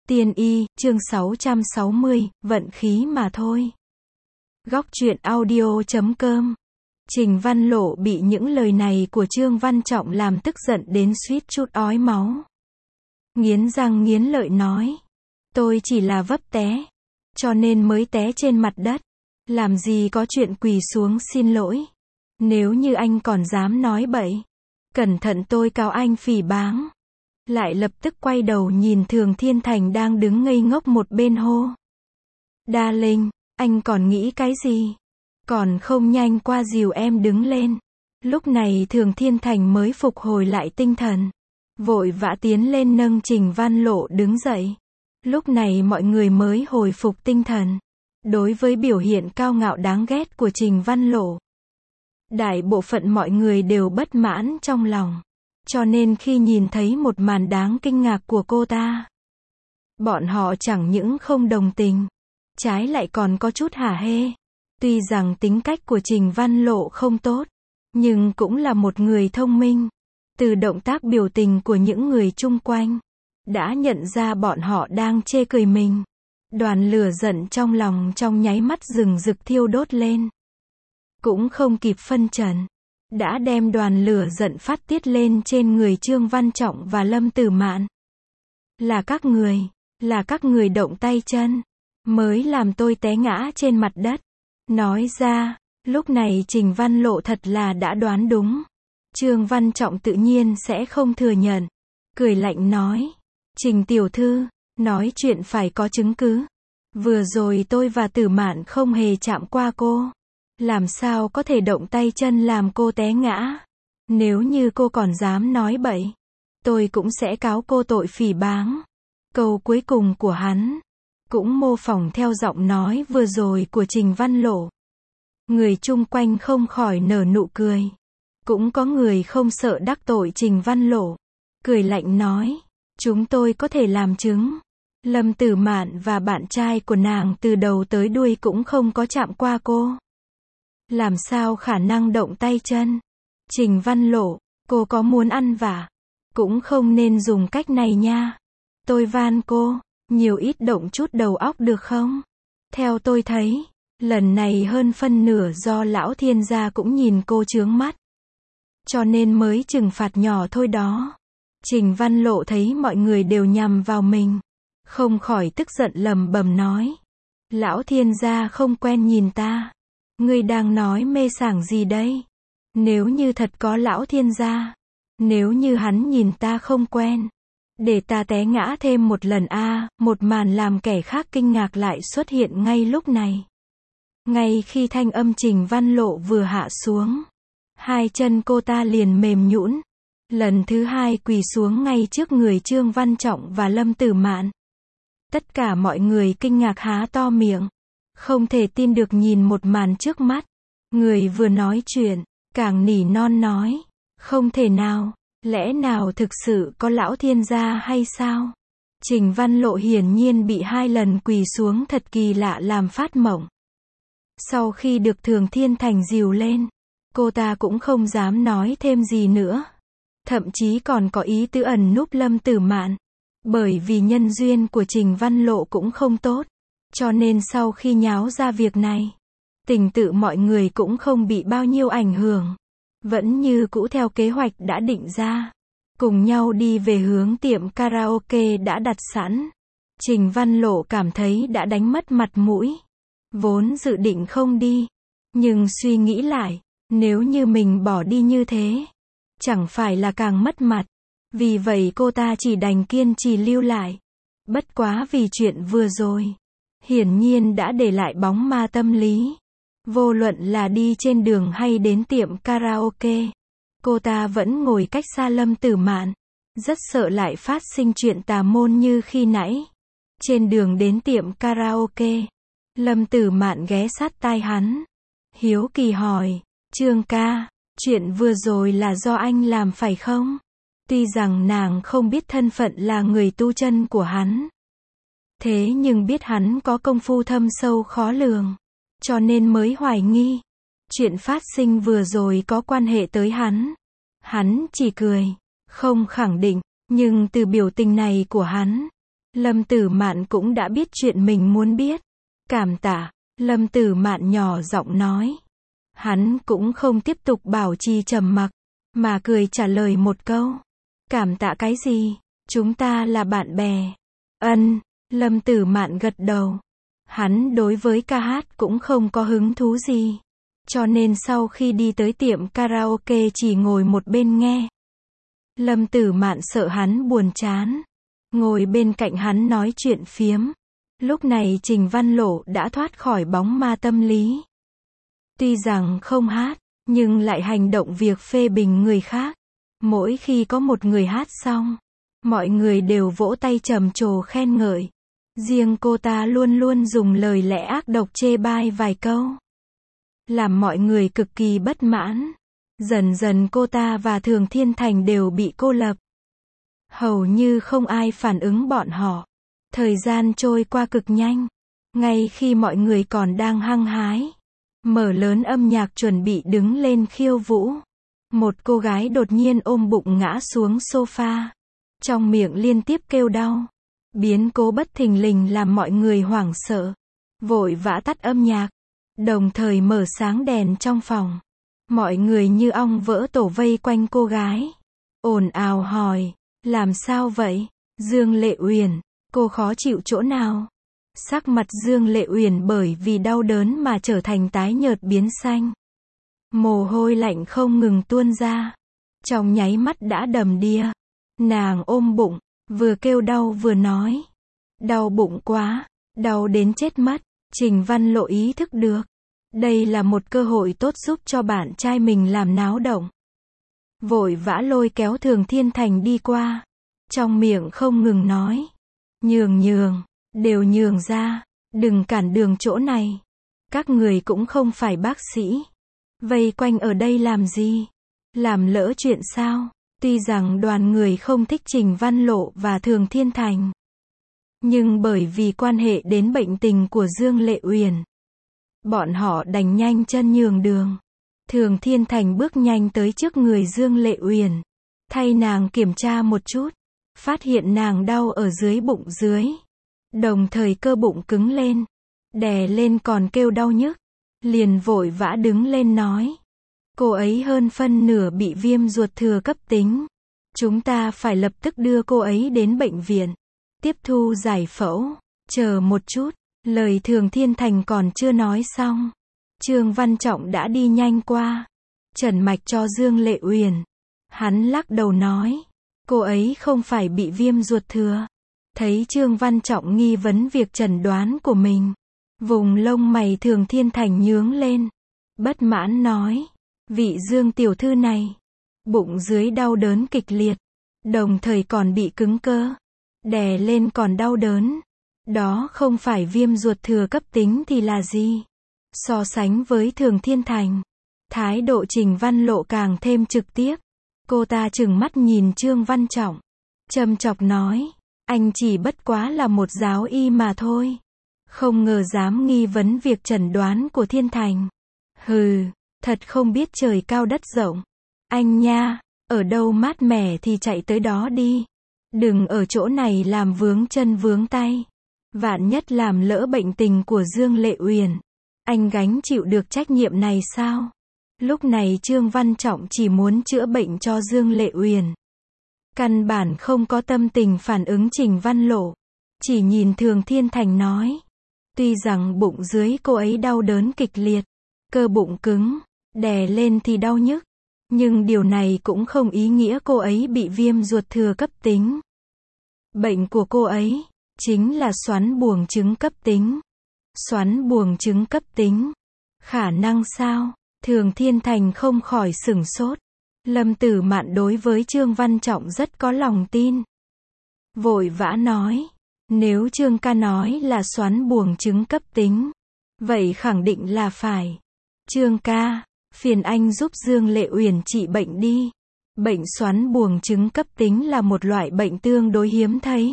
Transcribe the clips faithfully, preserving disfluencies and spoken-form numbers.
Tiên y, chương sáu trăm sáu mươi, vận khí mà thôi. Góc truyện audio chấm com. Trình Văn Lộ bị những lời này của Trương Văn Trọng làm tức giận đến suýt chút ói máu. Nghiến răng nghiến lợi nói. Tôi chỉ là vấp té. Cho nên mới té trên mặt đất. Làm gì có chuyện quỳ xuống xin lỗi. Nếu như anh còn dám nói bậy. Cẩn thận tôi cáo anh phỉ báng. Lại lập tức quay đầu nhìn Thường Thiên Thành đang đứng ngây ngốc một bên hô. Đa Linh, anh còn nghĩ cái gì? Còn không nhanh qua dìu em đứng lên. Lúc này Thường Thiên Thành mới phục hồi lại tinh thần. Vội vã tiến lên nâng Trình Văn Lộ đứng dậy. Lúc này mọi người mới hồi phục tinh thần. Đối với biểu hiện cao ngạo đáng ghét của Trình Văn Lộ, đại bộ phận mọi người đều bất mãn trong lòng. Cho nên khi nhìn thấy một màn đáng kinh ngạc của cô ta, bọn họ chẳng những không đồng tình, trái lại còn có chút hả hê. Tuy rằng tính cách của Trình Văn Lộ không tốt, nhưng cũng là một người thông minh. Từ động tác biểu tình của những người chung quanh, đã nhận ra bọn họ đang chê cười mình. Đoàn lửa giận trong lòng trong nháy mắt rừng rực thiêu đốt lên. Cũng không kịp phân trần, đã đem đoàn lửa giận phát tiết lên trên người Trương Văn Trọng và Lâm Tử Mạn. Là các người, là các người động tay chân, mới làm tôi té ngã trên mặt đất. Nói ra, lúc này Trình Văn Lộ thật là đã đoán đúng. Trương Văn Trọng tự nhiên sẽ không thừa nhận. Cười lạnh nói, Trình tiểu thư, nói chuyện phải có chứng cứ. Vừa rồi tôi và Tử Mạn không hề chạm qua cô. Làm sao có thể động tay chân làm cô té ngã? Nếu như cô còn dám nói bậy, tôi cũng sẽ cáo cô tội phỉ báng. Câu cuối cùng của hắn cũng mô phỏng theo giọng nói vừa rồi của Trình Văn Lộ. Người chung quanh không khỏi nở nụ cười. Cũng có người không sợ đắc tội Trình Văn Lộ. Cười lạnh nói, chúng tôi có thể làm chứng. Lâm Tử Mạn và bạn trai của nàng từ đầu tới đuôi cũng không có chạm qua cô. Làm sao khả năng động tay chân? Trình Văn Lộ, cô có muốn ăn vạ, cũng không nên dùng cách này nha. Tôi van cô, nhiều ít động chút đầu óc được không? Theo tôi thấy, lần này hơn phân nửa do lão thiên gia cũng nhìn cô chướng mắt. Cho nên mới trừng phạt nhỏ thôi đó. Trình Văn Lộ thấy mọi người đều nhằm vào mình, không khỏi tức giận lầm bầm nói. Lão thiên gia không quen nhìn ta. Ngươi đang nói mê sảng gì đây? Nếu như thật có lão thiên gia, nếu như hắn nhìn ta không quen, để ta té ngã thêm một lần a, à, một màn làm kẻ khác kinh ngạc lại xuất hiện ngay lúc này. Ngay khi thanh âm Trình Văn Lộ vừa hạ xuống, hai chân cô ta liền mềm nhũn, lần thứ hai quỳ xuống ngay trước người Trương Văn Trọng và Lâm Tử Mạn. Tất cả mọi người kinh ngạc há to miệng, không thể tin được nhìn một màn trước mắt. Người vừa nói chuyện, càng nỉ non nói, không thể nào, lẽ nào thực sự có lão thiên gia hay sao? Trình Văn Lộ hiển nhiên bị hai lần quỳ xuống thật kỳ lạ làm phát mộng. Sau khi được Thường Thiên Thành dìu lên, cô ta cũng không dám nói thêm gì nữa. Thậm chí còn có ý tứ ẩn núp Lâm Tử Mạn. Bởi vì nhân duyên của Trình Văn Lộ cũng không tốt. Cho nên sau khi nháo ra việc này, tình tự mọi người cũng không bị bao nhiêu ảnh hưởng. Vẫn như cũ theo kế hoạch đã định ra. Cùng nhau đi về hướng tiệm karaoke đã đặt sẵn. Trình Văn Lộ cảm thấy đã đánh mất mặt mũi. Vốn dự định không đi. Nhưng suy nghĩ lại, nếu như mình bỏ đi như thế, chẳng phải là càng mất mặt. Vì vậy cô ta chỉ đành kiên trì lưu lại. Bất quá vì chuyện vừa rồi, hiển nhiên đã để lại bóng ma tâm lý. Vô luận là đi trên đường hay đến tiệm karaoke, cô ta vẫn ngồi cách xa Lâm Tử Mạn, rất sợ lại phát sinh chuyện tà môn như khi nãy. Trên đường đến tiệm karaoke, Lâm Tử Mạn ghé sát tai hắn, hiếu kỳ hỏi, Trương ca, chuyện vừa rồi là do anh làm phải không? Tuy rằng nàng không biết thân phận là người tu chân của hắn, thế nhưng biết hắn có công phu thâm sâu khó lường, cho nên mới hoài nghi. Chuyện phát sinh vừa rồi có quan hệ tới hắn. Hắn chỉ cười, không khẳng định, nhưng từ biểu tình này của hắn, Lâm Tử Mạn cũng đã biết chuyện mình muốn biết. Cảm tạ, Lâm Tử Mạn nhỏ giọng nói. Hắn cũng không tiếp tục bảo trì trầm mặc, mà cười trả lời một câu. Cảm tạ cái gì? Chúng ta là bạn bè. Ân, Lâm Tử Mạn gật đầu. Hắn đối với ca hát cũng không có hứng thú gì. Cho nên sau khi đi tới tiệm karaoke chỉ ngồi một bên nghe. Lâm Tử Mạn sợ hắn buồn chán. Ngồi bên cạnh hắn nói chuyện phiếm. Lúc này Trình Văn Lộ đã thoát khỏi bóng ma tâm lý. Tuy rằng không hát, nhưng lại hành động việc phê bình người khác. Mỗi khi có một người hát xong, mọi người đều vỗ tay trầm trồ khen ngợi. Riêng cô ta luôn luôn dùng lời lẽ ác độc chê bai vài câu, làm mọi người cực kỳ bất mãn. Dần dần cô ta và Thường Thiên Thành đều bị cô lập. Hầu như không ai phản ứng bọn họ. Thời gian trôi qua cực nhanh. Ngay khi mọi người còn đang hăng hái, mở lớn âm nhạc chuẩn bị đứng lên khiêu vũ, một cô gái đột nhiên ôm bụng ngã xuống sofa. Trong miệng liên tiếp kêu đau. Biến cố bất thình lình làm mọi người hoảng sợ. Vội vã tắt âm nhạc. Đồng thời mở sáng đèn trong phòng. Mọi người như ong vỡ tổ vây quanh cô gái. Ồn ào hỏi. Làm sao vậy? Dương Lệ Uyển, cô khó chịu chỗ nào? Sắc mặt Dương Lệ Uyển bởi vì đau đớn mà trở thành tái nhợt biến xanh. Mồ hôi lạnh không ngừng tuôn ra. Trong nháy mắt đã đầm đìa. Nàng ôm bụng, vừa kêu đau vừa nói. Đau bụng quá, đau đến chết mất. Trình Văn Lộ ý thức được. Đây là một cơ hội tốt giúp cho bạn trai mình làm náo động. Vội vã lôi kéo Thường Thiên Thành đi qua. Trong miệng không ngừng nói. Nhường nhường, đều nhường ra. Đừng cản đường chỗ này. Các người cũng không phải bác sĩ. Vây quanh ở đây làm gì? Làm lỡ chuyện sao? Tuy rằng đoàn người không thích Trình Văn Lộ và Thường Thiên Thành, nhưng bởi vì quan hệ đến bệnh tình của Dương Lệ Uyển, bọn họ đành nhanh chân nhường đường. Thường Thiên Thành bước nhanh tới trước người Dương Lệ Uyển, thay nàng kiểm tra một chút, phát hiện nàng đau ở dưới bụng dưới, đồng thời cơ bụng cứng lên, đè lên còn kêu đau nhức, liền vội vã đứng lên nói. Cô ấy hơn phân nửa bị viêm ruột thừa cấp tính. Chúng ta phải lập tức đưa cô ấy đến bệnh viện. Tiếp thu giải phẫu. Chờ một chút. Lời Thường Thiên Thành còn chưa nói xong. Trương Văn Trọng đã đi nhanh qua. Trần mạch cho Dương Lệ Uyển. Hắn lắc đầu nói. Cô ấy không phải bị viêm ruột thừa. Thấy Trương Văn Trọng nghi vấn việc chẩn đoán của mình. Vùng lông mày Thường Thiên Thành nhướng lên. Bất mãn nói. Vị Dương tiểu thư này, bụng dưới đau đớn kịch liệt, đồng thời còn bị cứng cơ, đè lên còn đau đớn. Đó không phải viêm ruột thừa cấp tính thì là gì? So sánh với Thường Thiên Thành, thái độ Trình Văn Lộ càng thêm trực tiếp. Cô ta trừng mắt nhìn Trương Văn Trọng, châm chọc nói, anh chỉ bất quá là một giáo y mà thôi. Không ngờ dám nghi vấn việc chẩn đoán của Thiên Thành. Hừ. Thật không biết trời cao đất rộng. Anh nha, ở đâu mát mẻ thì chạy tới đó đi. Đừng ở chỗ này làm vướng chân vướng tay. Vạn nhất làm lỡ bệnh tình của Dương Lệ Uyển. Anh gánh chịu được trách nhiệm này sao? Lúc này Trương Văn Trọng chỉ muốn chữa bệnh cho Dương Lệ Uyển. Căn bản không có tâm tình phản ứng Trình Văn Lộ. Chỉ nhìn Thường Thiên Thành nói. Tuy rằng bụng dưới cô ấy đau đớn kịch liệt. Cơ bụng cứng. Đè lên thì đau nhức. Nhưng điều này cũng không ý nghĩa cô ấy bị viêm ruột thừa cấp tính. Bệnh của cô ấy chính là xoắn buồng trứng cấp tính. Xoắn buồng trứng cấp tính. Khả năng sao? Thường Thiên Thành không khỏi sửng sốt. Lâm Tử Mạn đối với Trương Văn Trọng rất có lòng tin. Vội vã nói. Nếu Trương ca nói là xoắn buồng trứng cấp tính, vậy khẳng định là phải. Trương ca, phiền anh giúp Dương Lệ Uyển trị bệnh đi. Bệnh xoắn buồng trứng cấp tính là một loại bệnh tương đối hiếm thấy.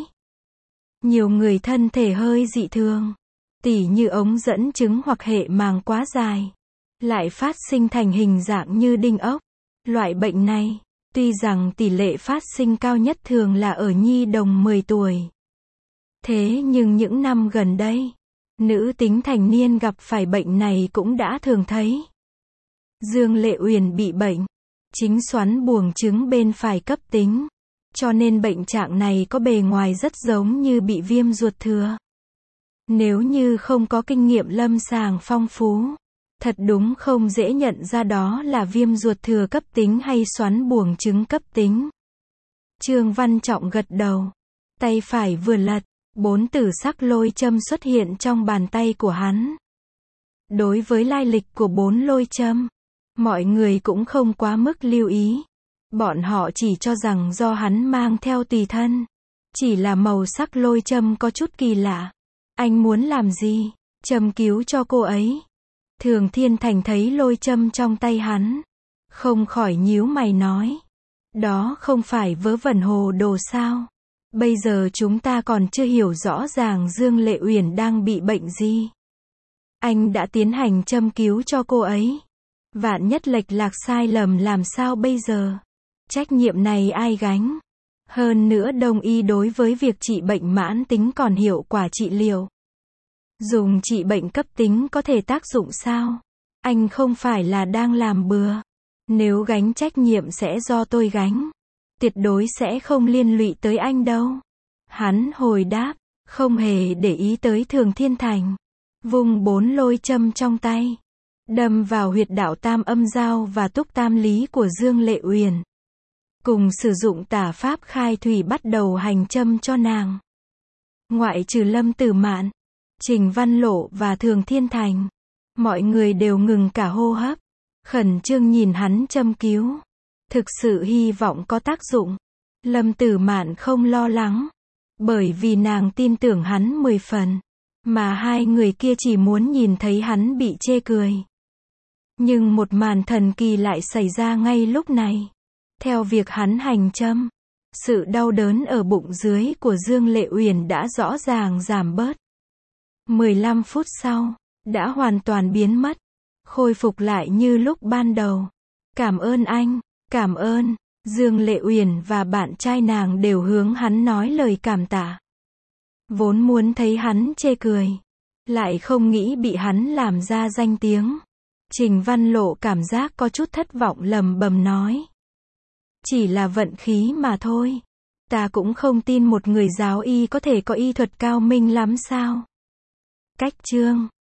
Nhiều người thân thể hơi dị thường, tỉ như ống dẫn trứng hoặc hệ màng quá dài, lại phát sinh thành hình dạng như đinh ốc. Loại bệnh này, tuy rằng tỷ lệ phát sinh cao nhất thường là ở nhi đồng mười tuổi, Thế nhưng những năm gần đây, nữ tính thành niên gặp phải bệnh này cũng đã thường thấy. Dương Lệ Uyển bị bệnh chính xoắn buồng trứng bên phải cấp tính, cho nên bệnh trạng này có bề ngoài rất giống như bị viêm ruột thừa. Nếu như không có kinh nghiệm lâm sàng phong phú, thật đúng không dễ nhận ra đó là viêm ruột thừa cấp tính hay xoắn buồng trứng cấp tính. Trương Văn Trọng gật đầu, tay phải vừa lật, bốn tử sắc lôi châm xuất hiện trong bàn tay của hắn. Đối với lai lịch của bốn lôi châm, mọi người cũng không quá mức lưu ý. Bọn họ chỉ cho rằng do hắn mang theo tùy thân. Chỉ là màu sắc lôi châm có chút kỳ lạ. Anh muốn làm gì? Châm cứu cho cô ấy. Thường Thiên Thành thấy lôi châm trong tay hắn, không khỏi nhíu mày nói. Đó không phải vớ vẩn hồ đồ sao? Bây giờ chúng ta còn chưa hiểu rõ ràng Dương Lệ Uyển đang bị bệnh gì. Anh đã tiến hành châm cứu cho cô ấy. Vạn nhất lệch lạc sai lầm làm sao bây giờ? Trách nhiệm này ai gánh? Hơn nữa Đông y đối với việc trị bệnh mãn tính còn hiệu quả trị liệu. Dùng trị bệnh cấp tính có thể tác dụng sao? Anh không phải là đang làm bừa. Nếu gánh trách nhiệm sẽ do tôi gánh. Tuyệt đối sẽ không liên lụy tới anh đâu. Hắn hồi đáp, không hề để ý tới Thường Thiên Thành. Vung bốn lôi châm trong tay, đâm vào huyệt đạo tam âm giao và túc tam lý của Dương Lệ Uyển. Cùng sử dụng tả pháp khai thủy bắt đầu hành châm cho nàng. Ngoại trừ Lâm Tử Mạn, Trình Văn Lộ và Thường Thiên Thành, mọi người đều ngừng cả hô hấp, khẩn trương nhìn hắn châm cứu. Thực sự hy vọng có tác dụng. Lâm Tử Mạn không lo lắng, bởi vì nàng tin tưởng hắn mười phần, mà hai người kia chỉ muốn nhìn thấy hắn bị chê cười. Nhưng một màn thần kỳ lại xảy ra ngay lúc này. Theo việc hắn hành châm, sự đau đớn ở bụng dưới của Dương Lệ Uyển đã rõ ràng giảm bớt. mười lăm phút sau, đã hoàn toàn biến mất, khôi phục lại như lúc ban đầu. Cảm ơn anh, cảm ơn. Dương Lệ Uyển và bạn trai nàng đều hướng hắn nói lời cảm tạ. Vốn muốn thấy hắn chê cười, lại không nghĩ bị hắn làm ra danh tiếng. Trình Văn Lộ cảm giác có chút thất vọng lầm bầm nói. Chỉ là vận khí mà thôi. Ta cũng không tin một người giáo y có thể có y thuật cao minh lắm sao. Cách chương